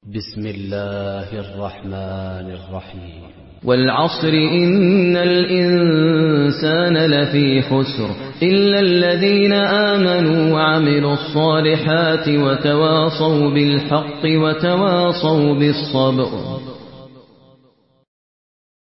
بسم الله الرحمن الرحيم والعصر إن الإنسان لفي خسر إلا الذين آمنوا وعملوا الصالحات وتواصوا بالحق وتواصوا بالصبر